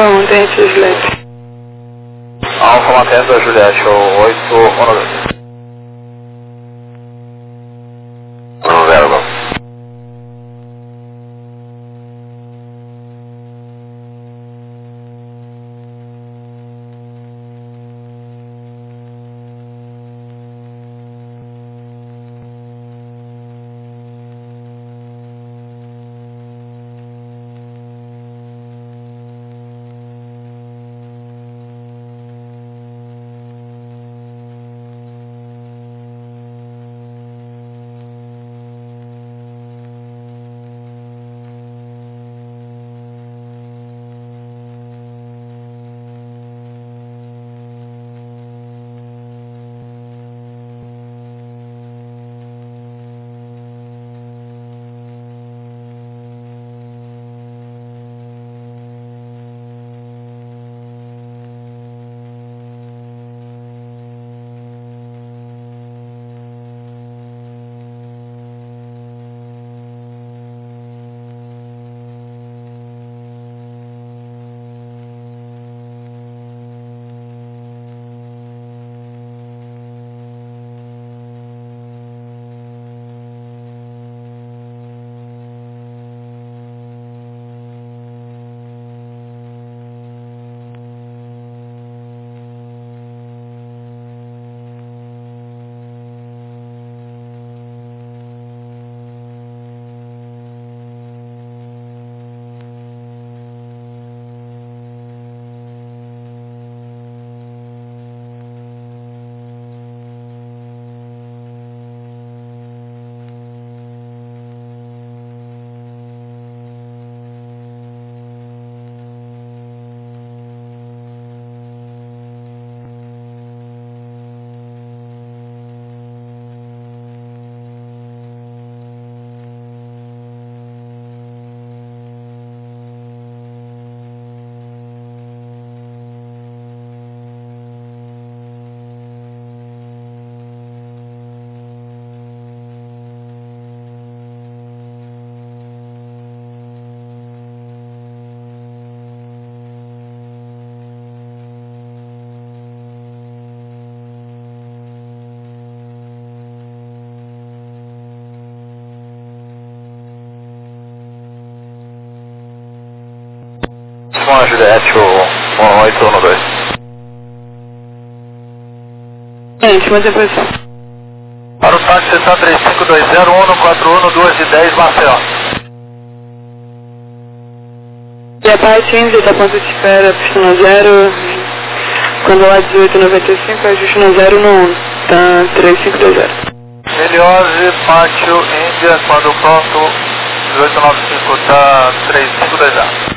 Alfa ontem, Juliette. Alfa mantendo a Juliette, 812. 10. Com a Juliette, 812. Gente, mas depois... Para o táxi, está 3520 141 Maceió. E a parte índia da ponta de espera, pista no 0, quando lá 1895, ajuste no 0 no 1, tá 3520. Heliose, pátio, Índia, quando pronto, 1895, tá 3520.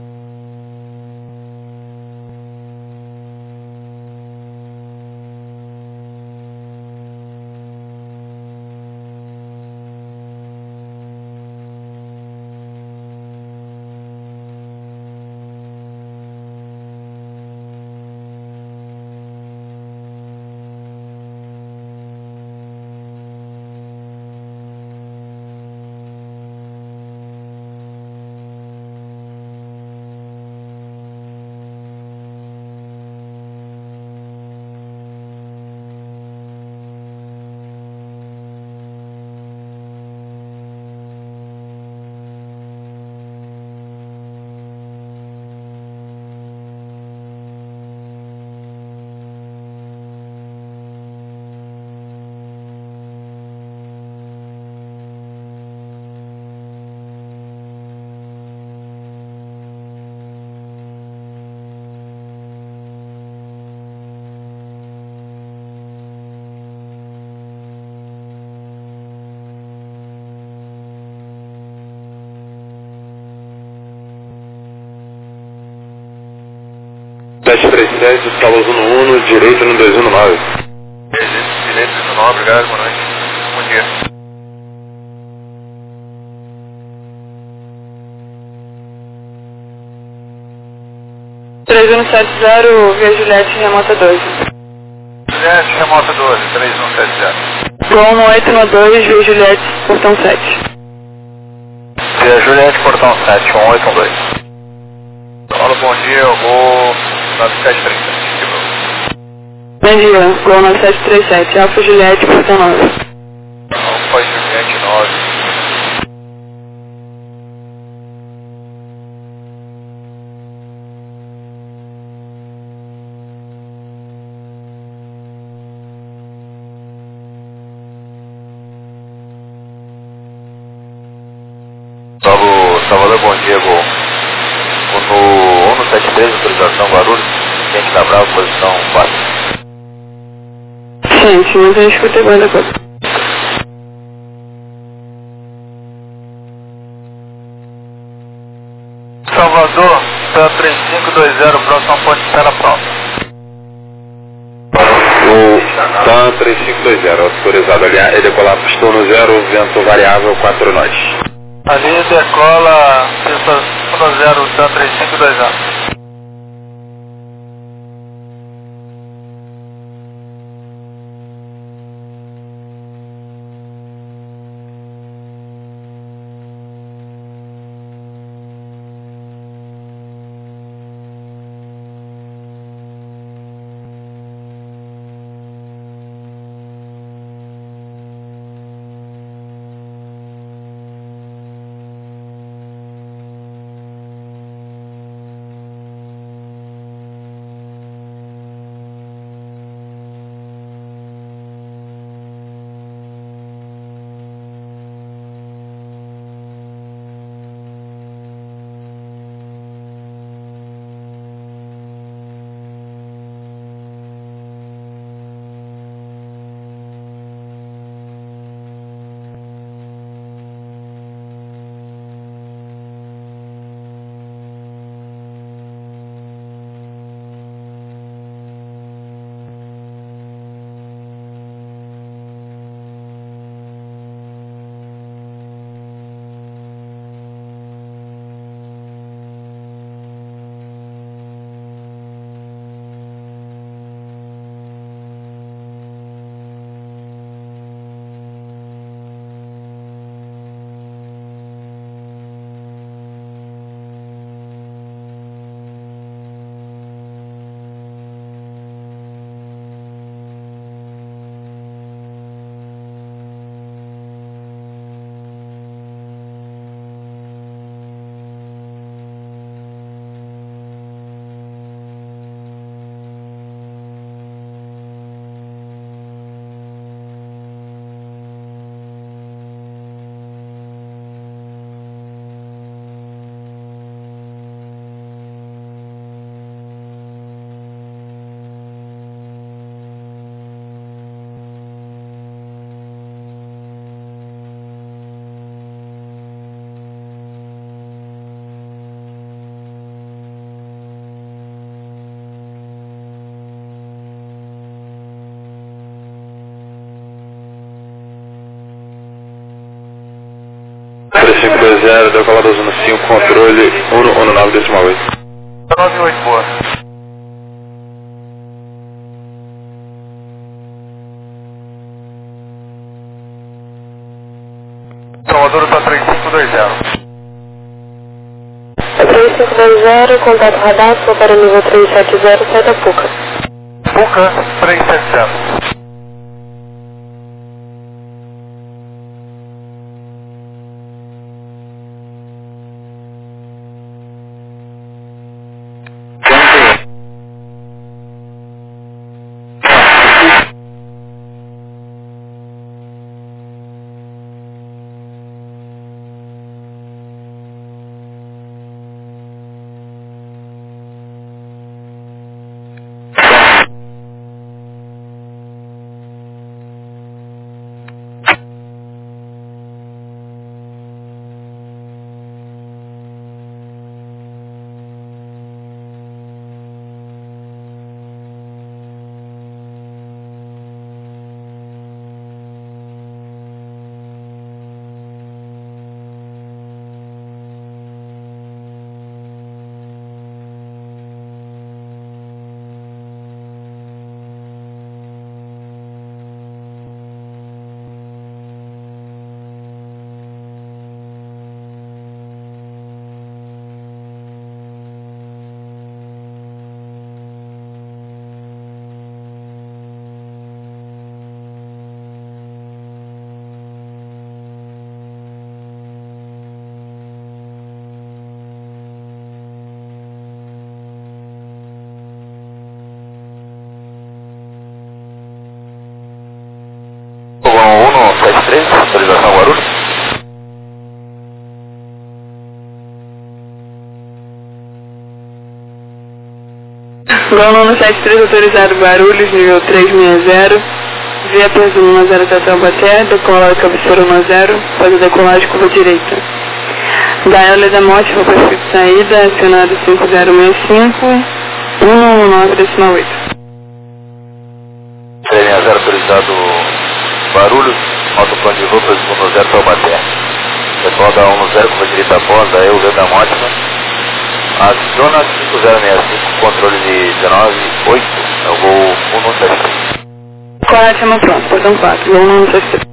Sete escala no 1, direito no 219. Direito 219, obrigado, boa noite. Bom dia. Via Juliette, remota 12. Juliette, remota 12, 3170. Gol 812, Via Juliette, portão 7. Via Juliette, portão 7, 1812. Alô, bom dia. dia, o 9730. Bom dia, Gol 9737, Alfa Juliette, Portão 9. Alfa Juliette 9. Salvador, bom dia, Gol. No 173, autorização Guarulhos, Gente da Brava, posição 4. Gente, mas eu escutei mais da coisa. Salvador, tá 3520, próxima ponte Serra pronta. O TAM 3520, autorizado ali, ele decolar pistão no 0, vento variável, 4 nós. Ali decola, pista 10, TAM 3520. Decolar da zona 5, controle 119 decimal 8. 98, boa. Salvador tá 3520. 3520, contato radar, sou para nível 370, sai da PUCA. PUCA 370. Gol 173 autorizado Guarulhos, nível 360. Via Perdu 10 até Taubaté, decolar cabeceira 10, faz a decolagem curva direita. Da Euler da Morte, vou para de saída, acionado 5065, 119,8. 360 autorizado Guarulhos, autoplano de voo para 10 Taubaté. Pessoal da 10, curva direita após, da Euler da Morte. Aciona 5065, controle de 19,8, é o voo 173. Correto, chama pronto, portão 4, gol 173.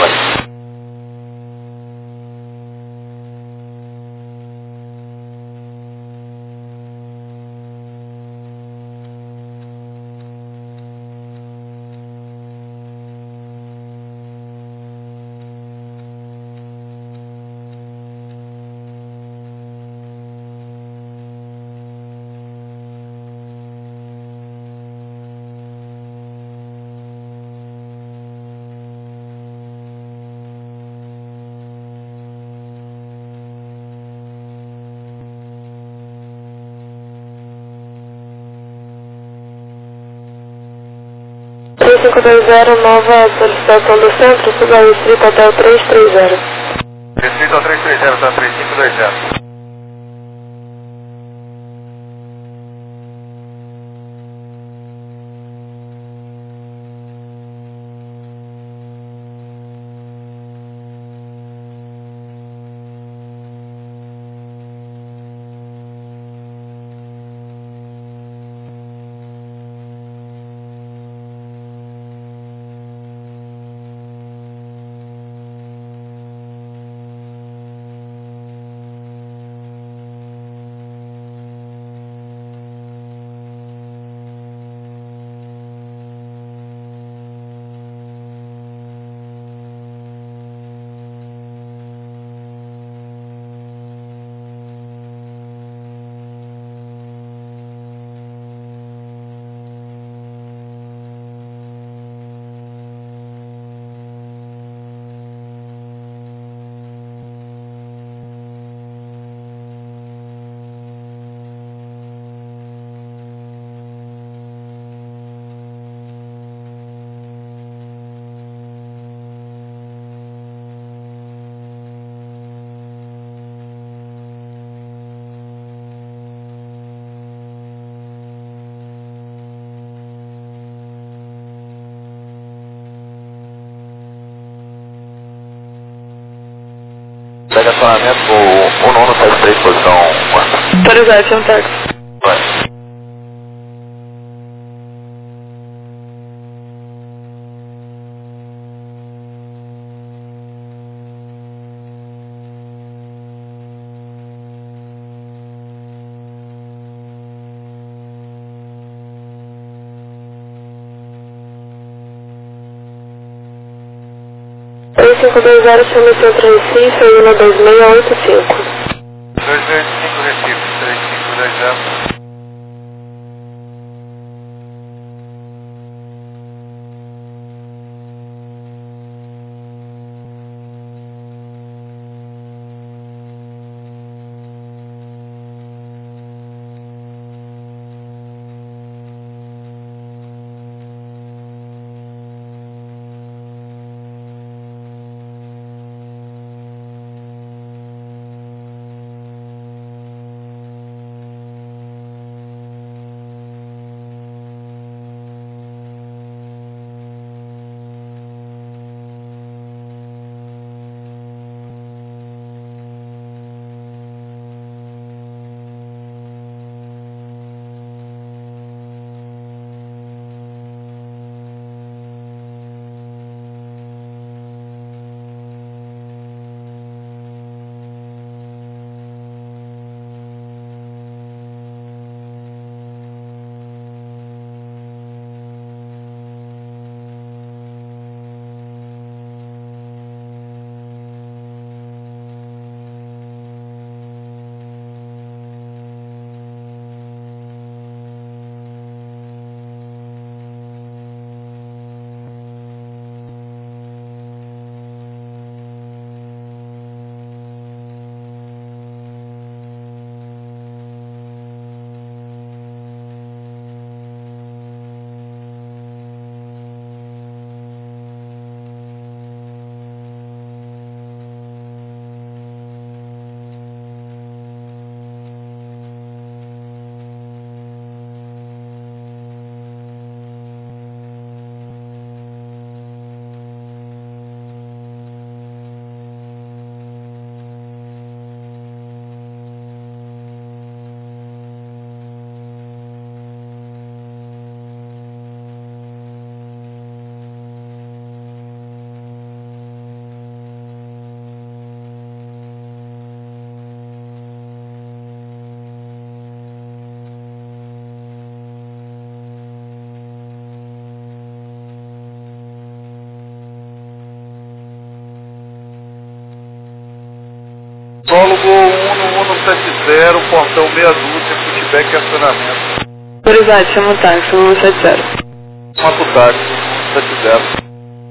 Nova solicitação do centro, suba restrito até o 330. Restrito ao 330, tá 3520. Pega acionamento com 1173, posição 4. Autorizado, chama táxi. Vai. Oi, 520, chama Centro Recife, 12685. 285 Recife, 3520. Então meia dúzia, feedback e acionamento. Autorizado, chama o táxi, 170. Chama o táxi, 170.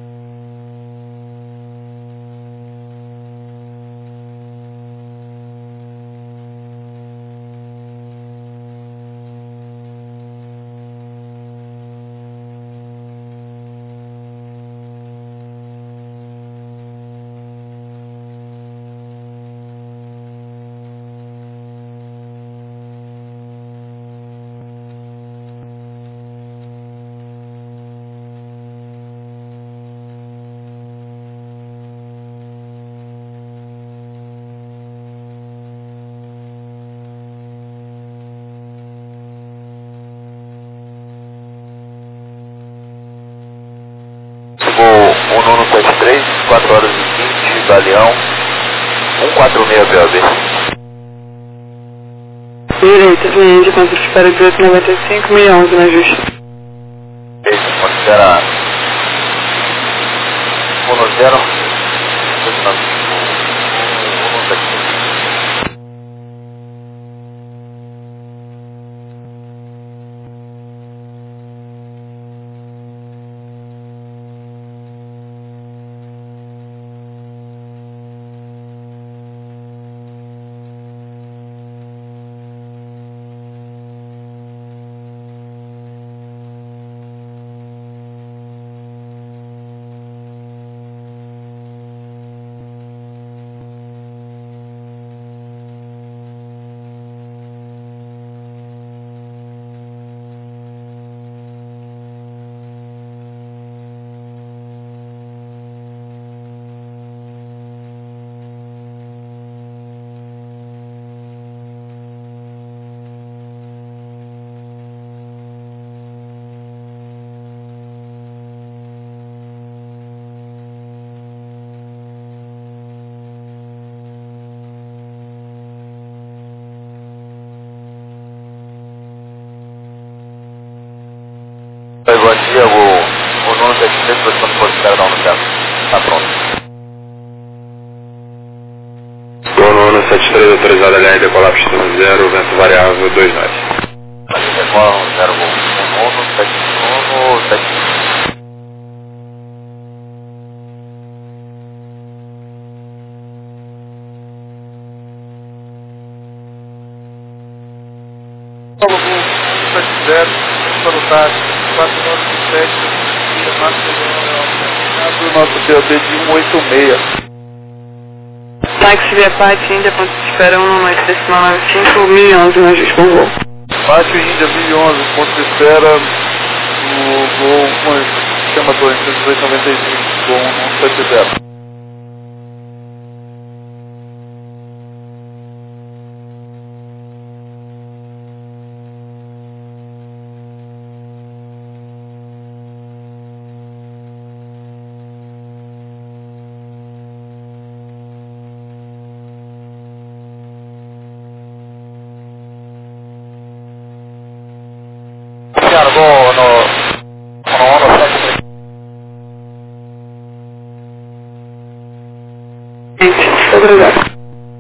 Voo 1173, 4 horas e 20, Galeão, 146 BOB. Direita, Vinhende, quanto espera de 895, 1011 na justa. Considera 10, Oi, bom dia, o 1173, posição de Porto Espera, não, no centro. Tá pronto. Dono 173, autorizado a linha decolar pista 0, vento variável 2 nós. Decola 0, 1171, Salutar, 497, o nosso BOB de 186. Táxi via Pátio Índia, ponto de espera 19895, 1011 na justa, com voo. Pátio Índia 1011, ponto de espera, o voo, chama 295, voo 170. Vou no 173. Obrigado.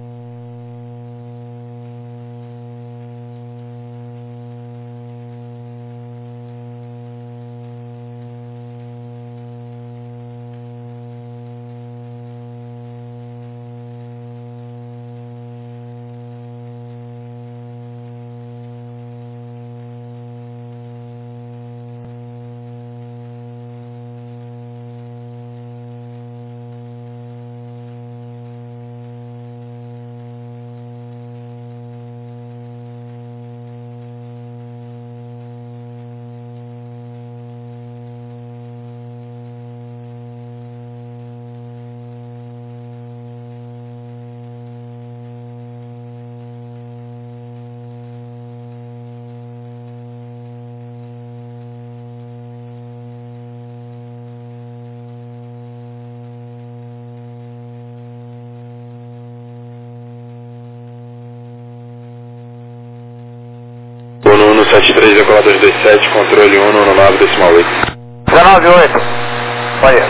Dono 173, decolar 227, controle 1, 19, decimal 8. 198. Olha.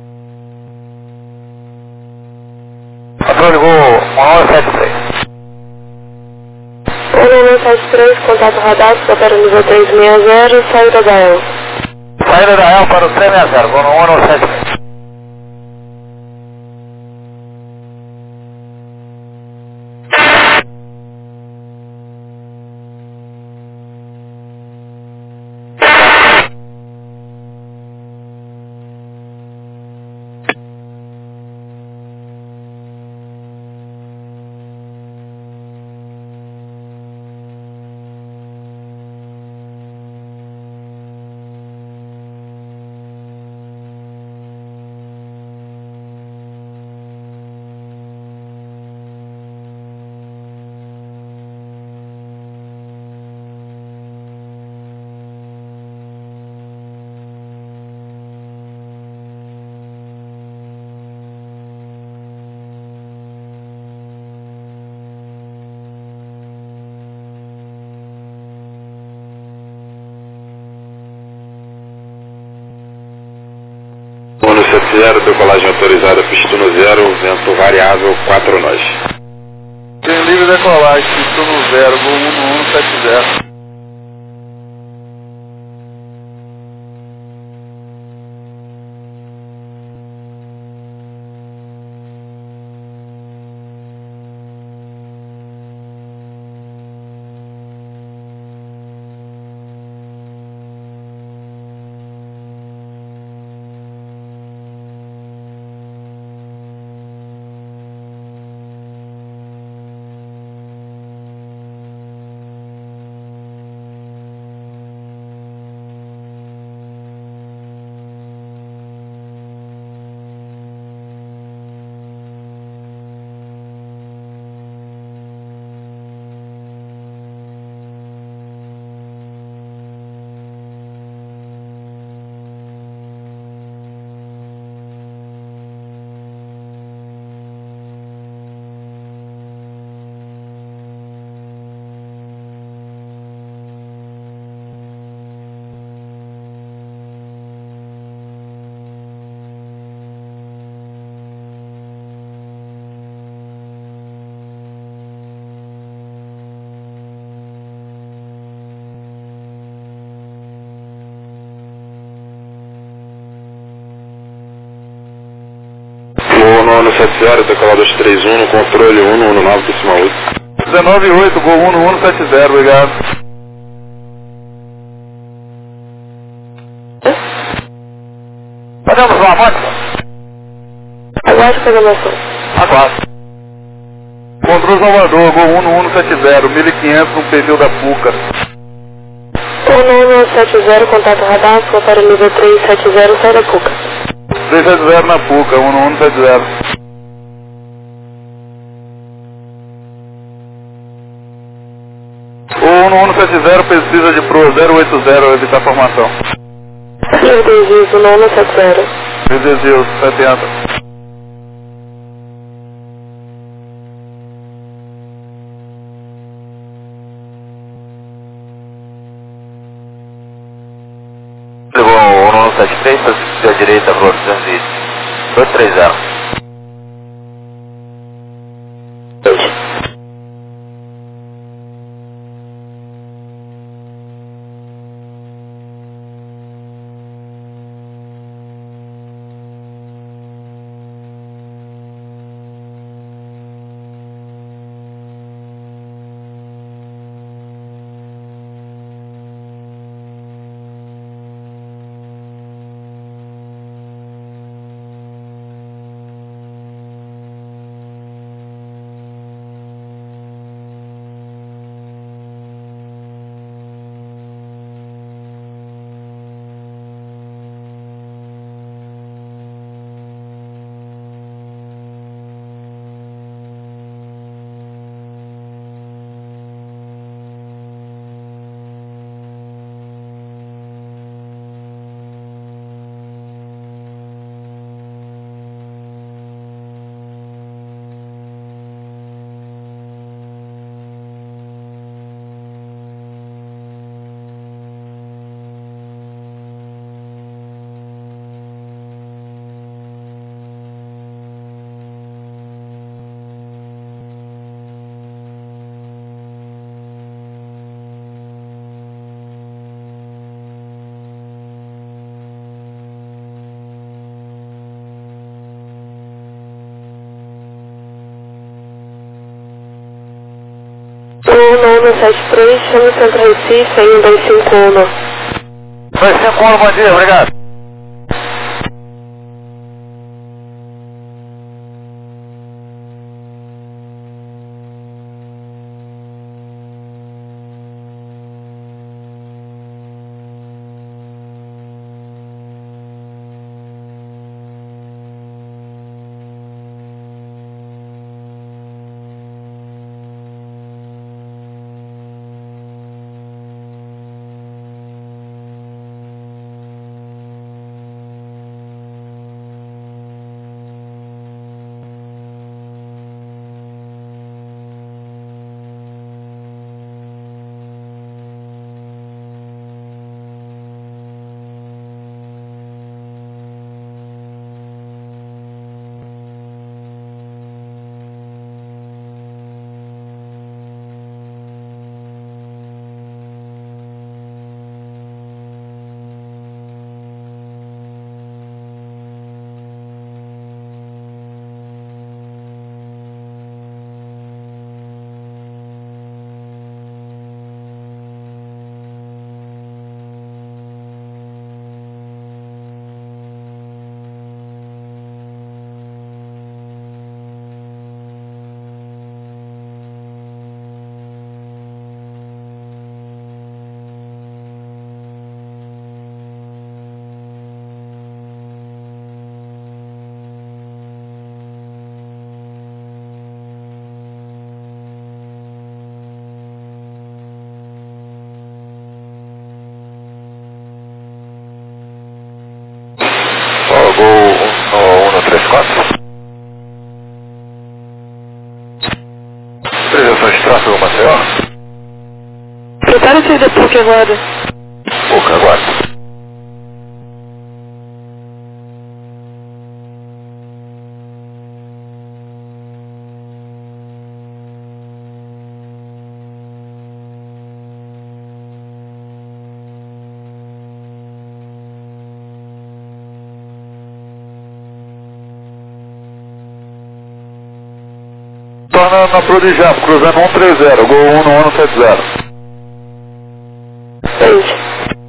Controle voo 1173. 173, contato radar, para o nível 360, saída da El. Saída da El para o 360, vou no 173. Ono 70, decolagem autorizada, pistono 0, vento variável, 4 nós. Tem livre decolagem, pistono 0, voo 1170. Ono 70, decolado 231, controle 119, décima 8. 198, voo 1170, obrigado. Podemos uma máquina? Aguarde programação. Aguardo. Controle Salvador, voo 1170, 1500 no pneu da PUCA. 1170, contato radar, para o nível 370, sai da Cuca. 370 na PUCA, 1170. O 1170 precisa de Pro 080, evitar formação. Desvio, 1170. Desvio, 70. Levou o 1173, para a direita, Pro 230. 173, chama Centro Recife em 251. 251, bom dia, obrigado. Gol 134. Prevenção de tráfego, Maceió. Prepare-se de PUC agora. PUC, aguarda. Torna na Prodijam, cruzando 130, gol 19170. Frente.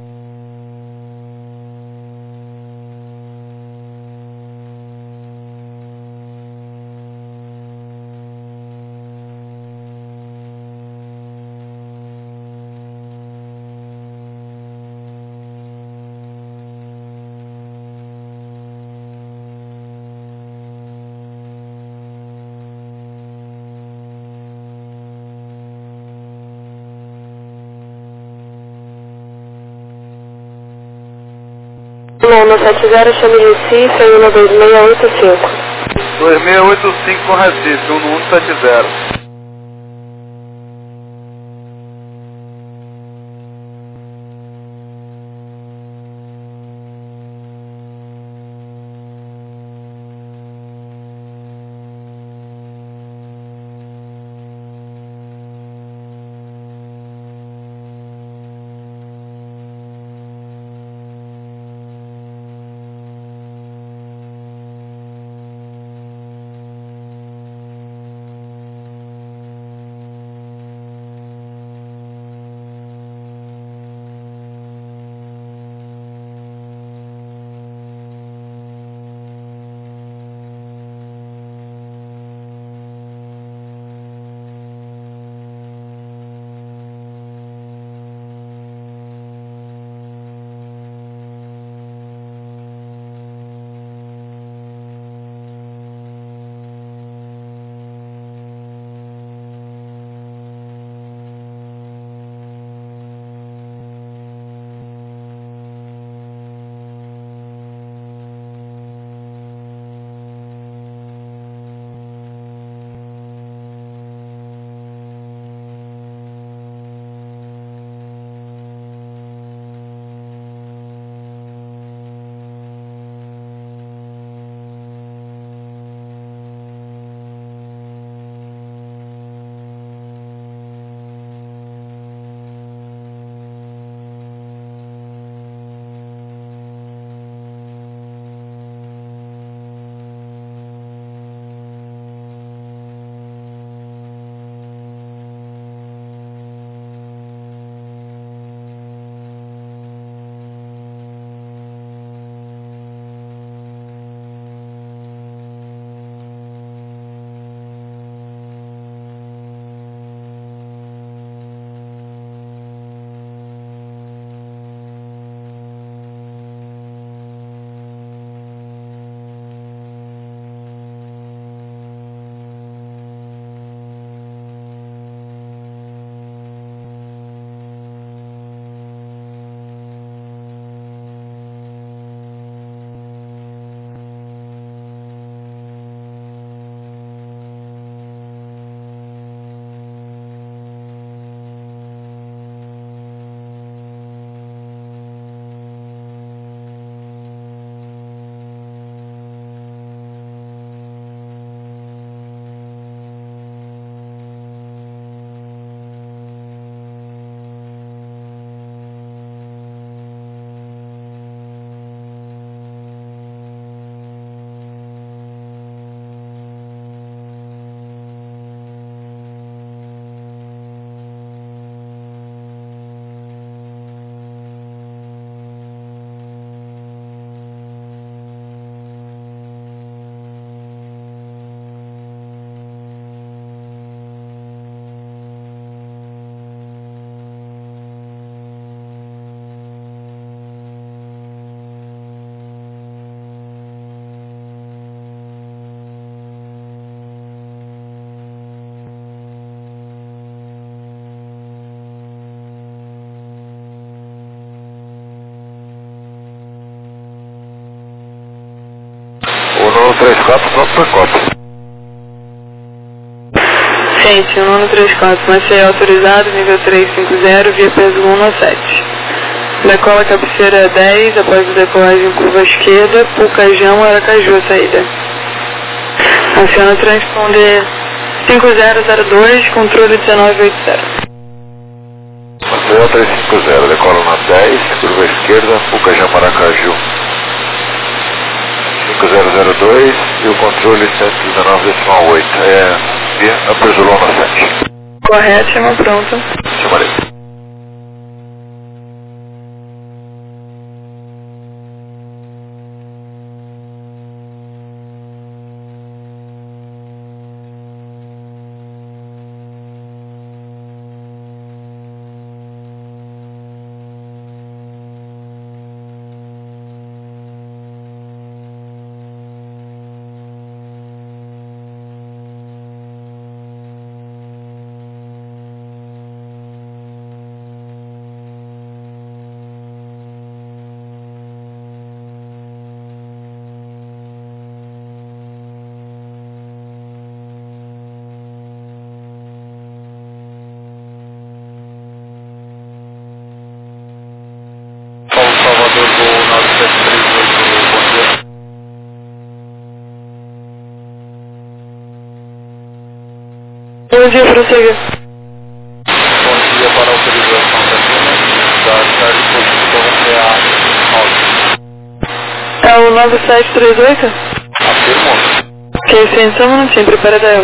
No 70, chame Recife em 12685. 2685 com Recife, 1170. 134, pronto para cópia. Ciente, 134, Maceió autorizado, nível 350, via peso 117. Decola cabeceira 10, após a decolagem curva esquerda, Pucajão, Aracaju, a saída. Aciona transponder 5002, controle 1980. Maceió 350, decola na 10, curva esquerda, Pucajão, Aracaju. 5002 e o controle 119,8. Via Aperzolona 7. Correto, chama pronto. Chamarei. Salvador, voo 9738, Bom dia, prossiga. bom dia para a autorização da cidade positiva É o 9738? Afirmo. Ok, sim, só um minutinho, prepara daí.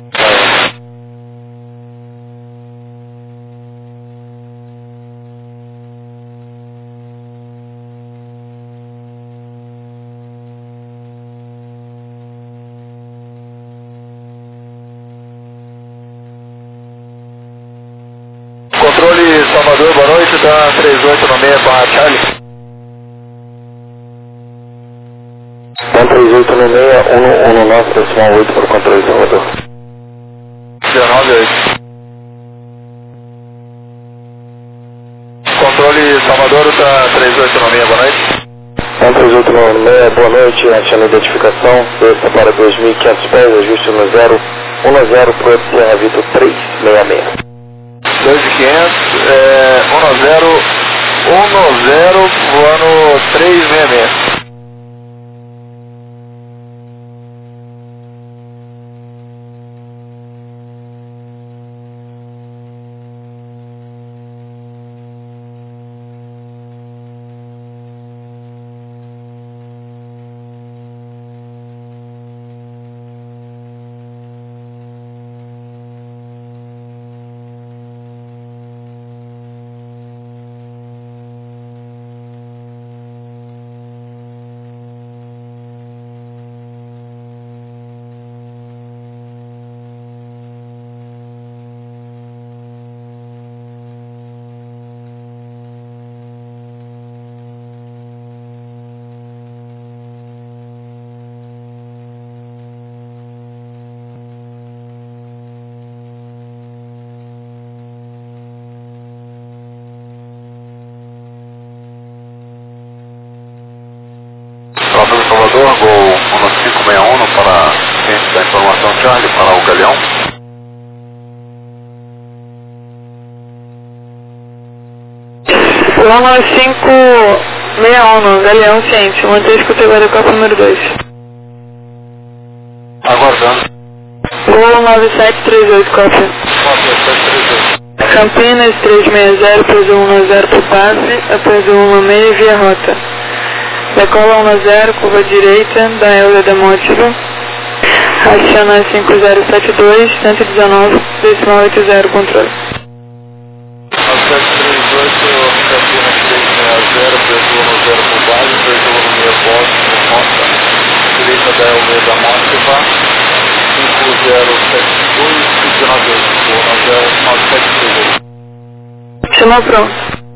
Controle Salvador, boa noite, da 3896 barra Charlie. Da 3896, 119,8 para o controle Salvador. 198. Controle Salvador, da 3896, boa noite. Da 3896, boa noite, achando a identificação, esta para 2.500 pés, ajuste no 0, 10 para Sierra Vitor 366. 2.500, 10, voando 366. Salvador, Salvador, voo 1561 para ciente da informação Charlie, para o Galeão. Loma 561, Galeão ciente, manter escuta agora copa número 2. Aguardando. Voo 9738, cópia. Cópia 738. Campinas 360, peso 10 para o passe, a peso 16 via rota. Decola 10, curva direita, da Euler da Mótiva. Aciona 5072, 119,80, controle. 738, Campinas 360, peso 10 por base, peso 16 votos, rota, direita da Euler da Mótiva, 5072, 198, Chama pronto.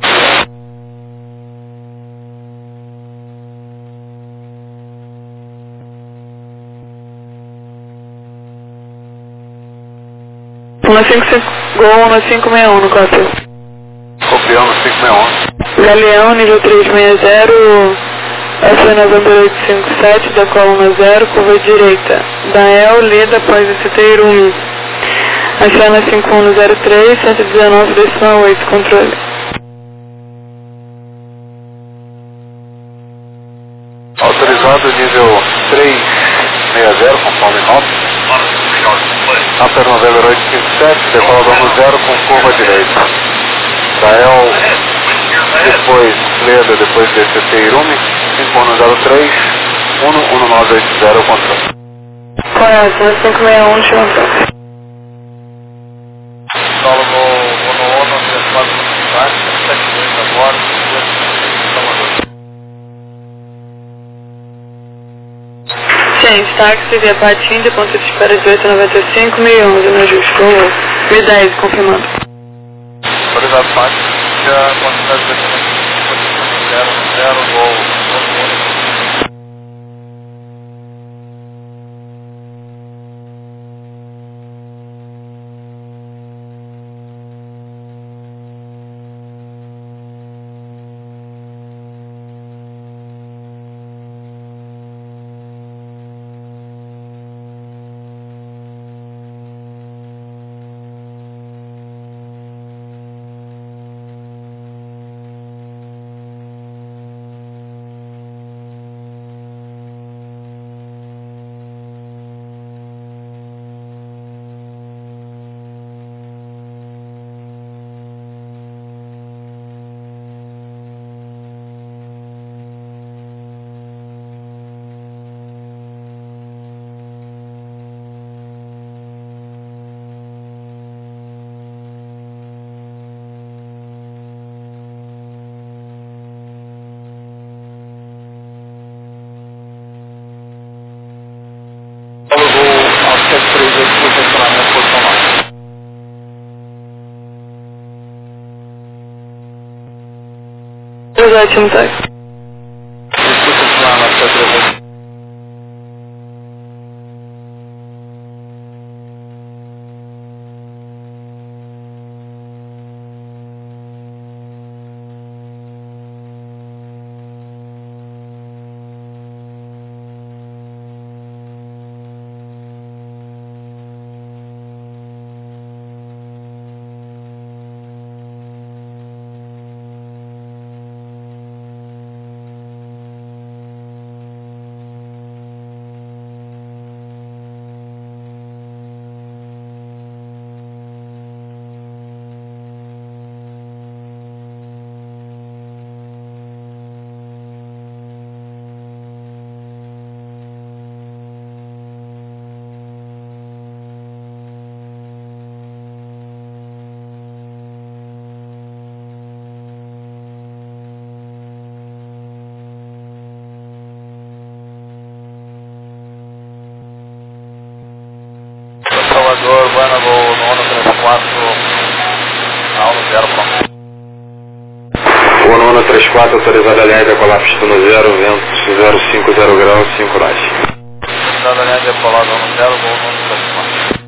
Gol 1561 no cópia. Copiando 561. Galeão, nível 360, F9857 da coluna 0, curva direita. Dael, Leda após esse Teirume. Aciona 5103, 119,8, controle. Autorizado nível 360, conforme nota. After November 857, decola dono 0 com curva direita. Dael, depois Leda, depois DCT Irume, 5103, 11980, controle. Correto, 561, chama. Solo no 34 72 agora, 2 Gente, táxi via Patinga, ponto de espera de 895, 1011, no ajuste, vamos. 1010, confirmando. Autorizado táxi, quantidade de 0, gol, Ótimo, táxi. Salvador, Guanabo, nono 34, aula 0, pronto. O nono 34, autorizada a linha de decolar pista no 0, vento 050 graus, 5 nós. Autorizada a linha de decolar no 0, voo nono 34.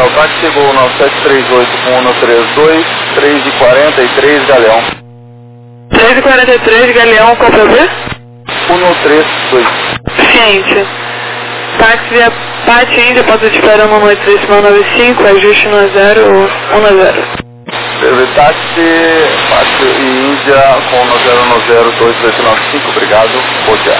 o táxi chegou no 738 com 132, 3h43, Galeão. 3h43, Galeão, qual pra ver? 132. Ciente. Táxi via Pati Índia, porta de espera 183-95, ajuste no 0, 1-0. Táxi, Pati Índia com 1-0-1-0-2895, obrigado, Roger.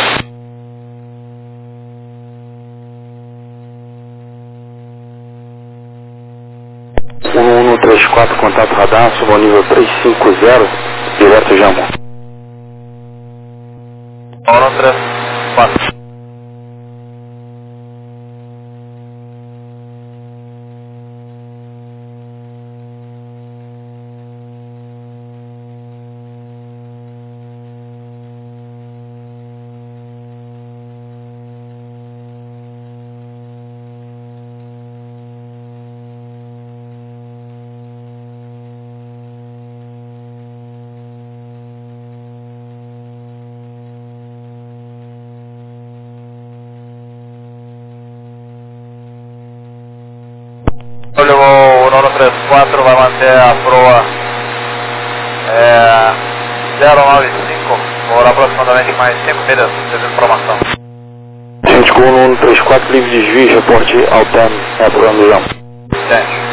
1134, contato radar, subo ao nível 350, direto Jammu. 134. O 934 vai manter a proa 095 por aproximadamente mais 5 milhas de informação. Gente com 1134, livre de desvio, reporte ao PEM, é programa do Jammu. Gente.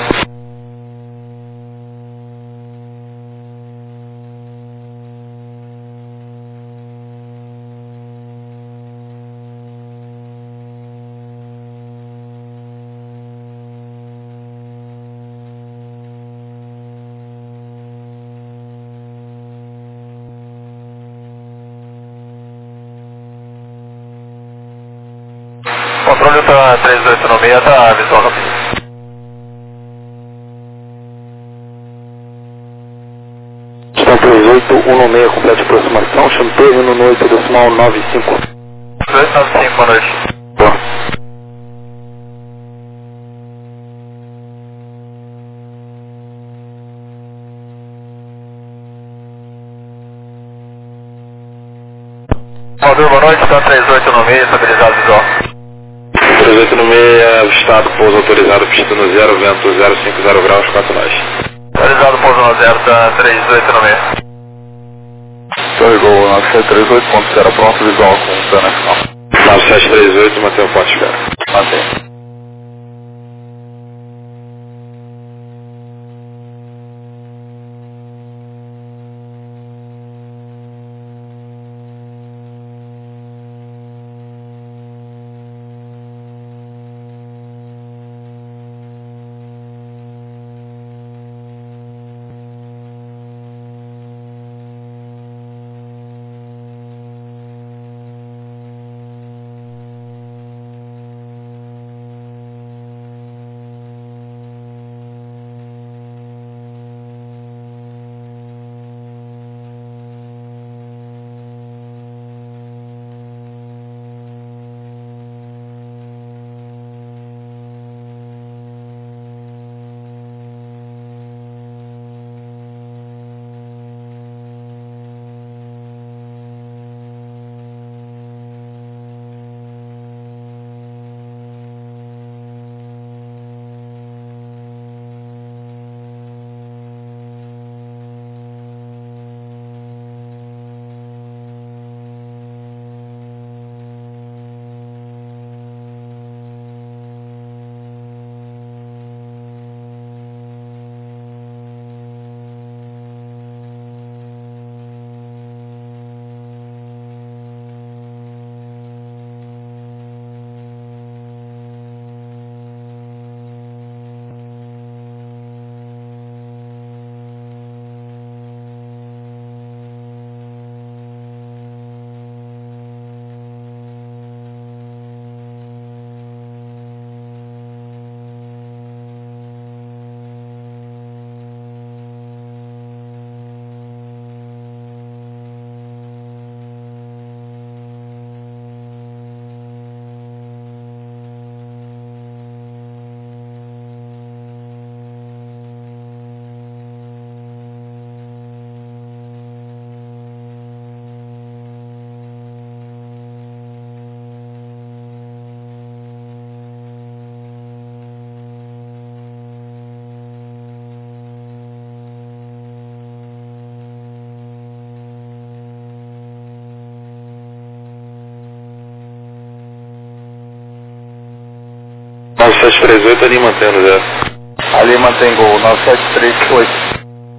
Controle para 3896, tá visual rápido. Estão 3816, completa aproximação, chamo término no 8.95. 295, boa noite. Boa. Valdir, boa noite, tá 3896, estabilizado visual. 3896, avistado, pouso autorizado, pista no 0, vento 050 graus, 4 nós. Autorizado pouso no 0, tá 3896. Carregou 9738.0, pronto, visual com dano final. 9738, mantém o forte espera. Mantém. 9738 ali mantendo 0. Ali mantém gol, 9738.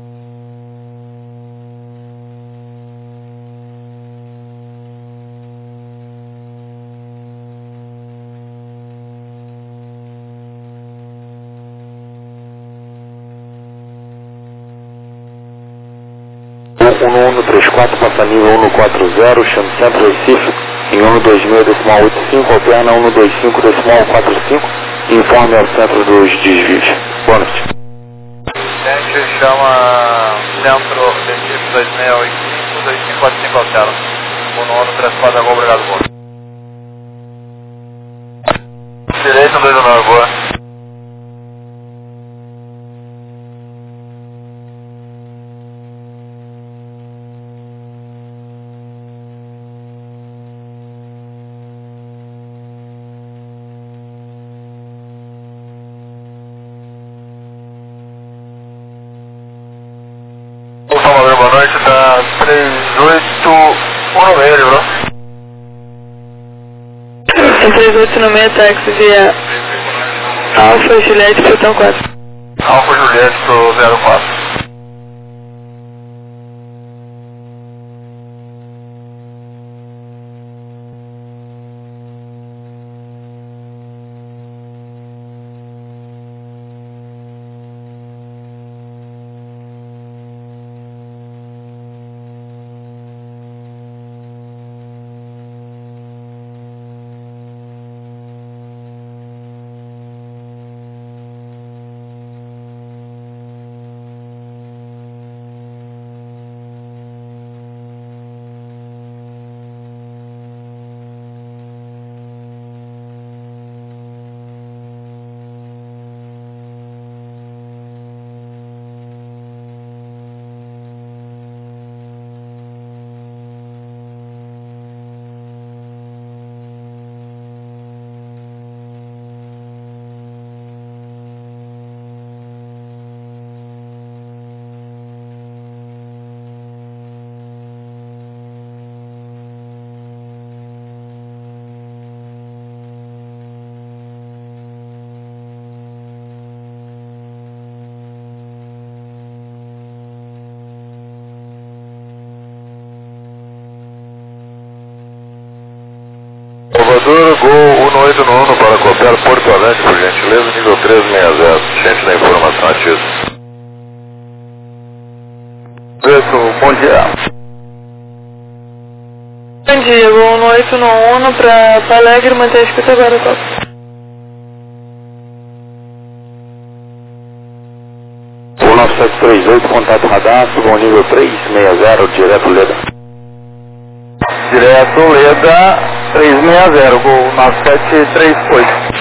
No 134, passa nível 140, chama Centro Recife, em 126,85, alterna 125,45, informe ao centro dos desvios. Boa noite. Gente, chama Centro Recife 2685, 2545 alterna. No 134, agora obrigado, boa. Direito 29, boa. Boa noite, tá 3816, bro. 3896, táxi via Alfa Juliette, Plutão 4. Alfa Juliette pro 04. Salvador, Gol 189 para copiar Porto Alegre, por gentileza, nível 360. Gente da informação ativa. Bom dia. Bom dia, Gol 1891 para Porto Alegre, manter a escuta agora, top. 19738, contato radar, suba ao nível 360, direto Leda. Direto Leda 360, Gol 9738.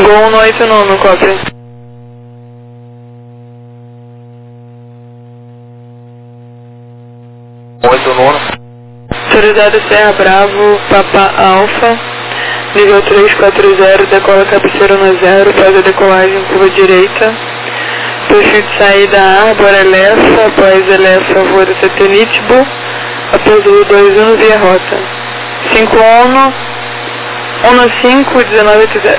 Gol no 89, copy. Autorizado Serra Bravo, Papa Alfa, nível 340, decola cabeceira no 0, faz a decolagem curva direita. Perfil de saída Arbor Elefa, após Elefa, voa do CT Nitbo, após o 21 via rota. 51, 15, 1980.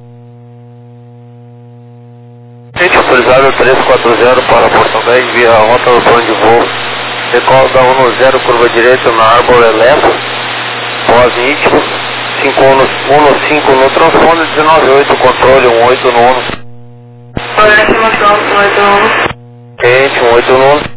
Autorizado 340 para Porto Alegre, via rota do plano de voo. Decola da 10, curva direita na Arbor Elefa, pós-Nitbo, 5115 no transponder, 198, controle 18 no 1. Olha, estimação, 189. Quente, 189.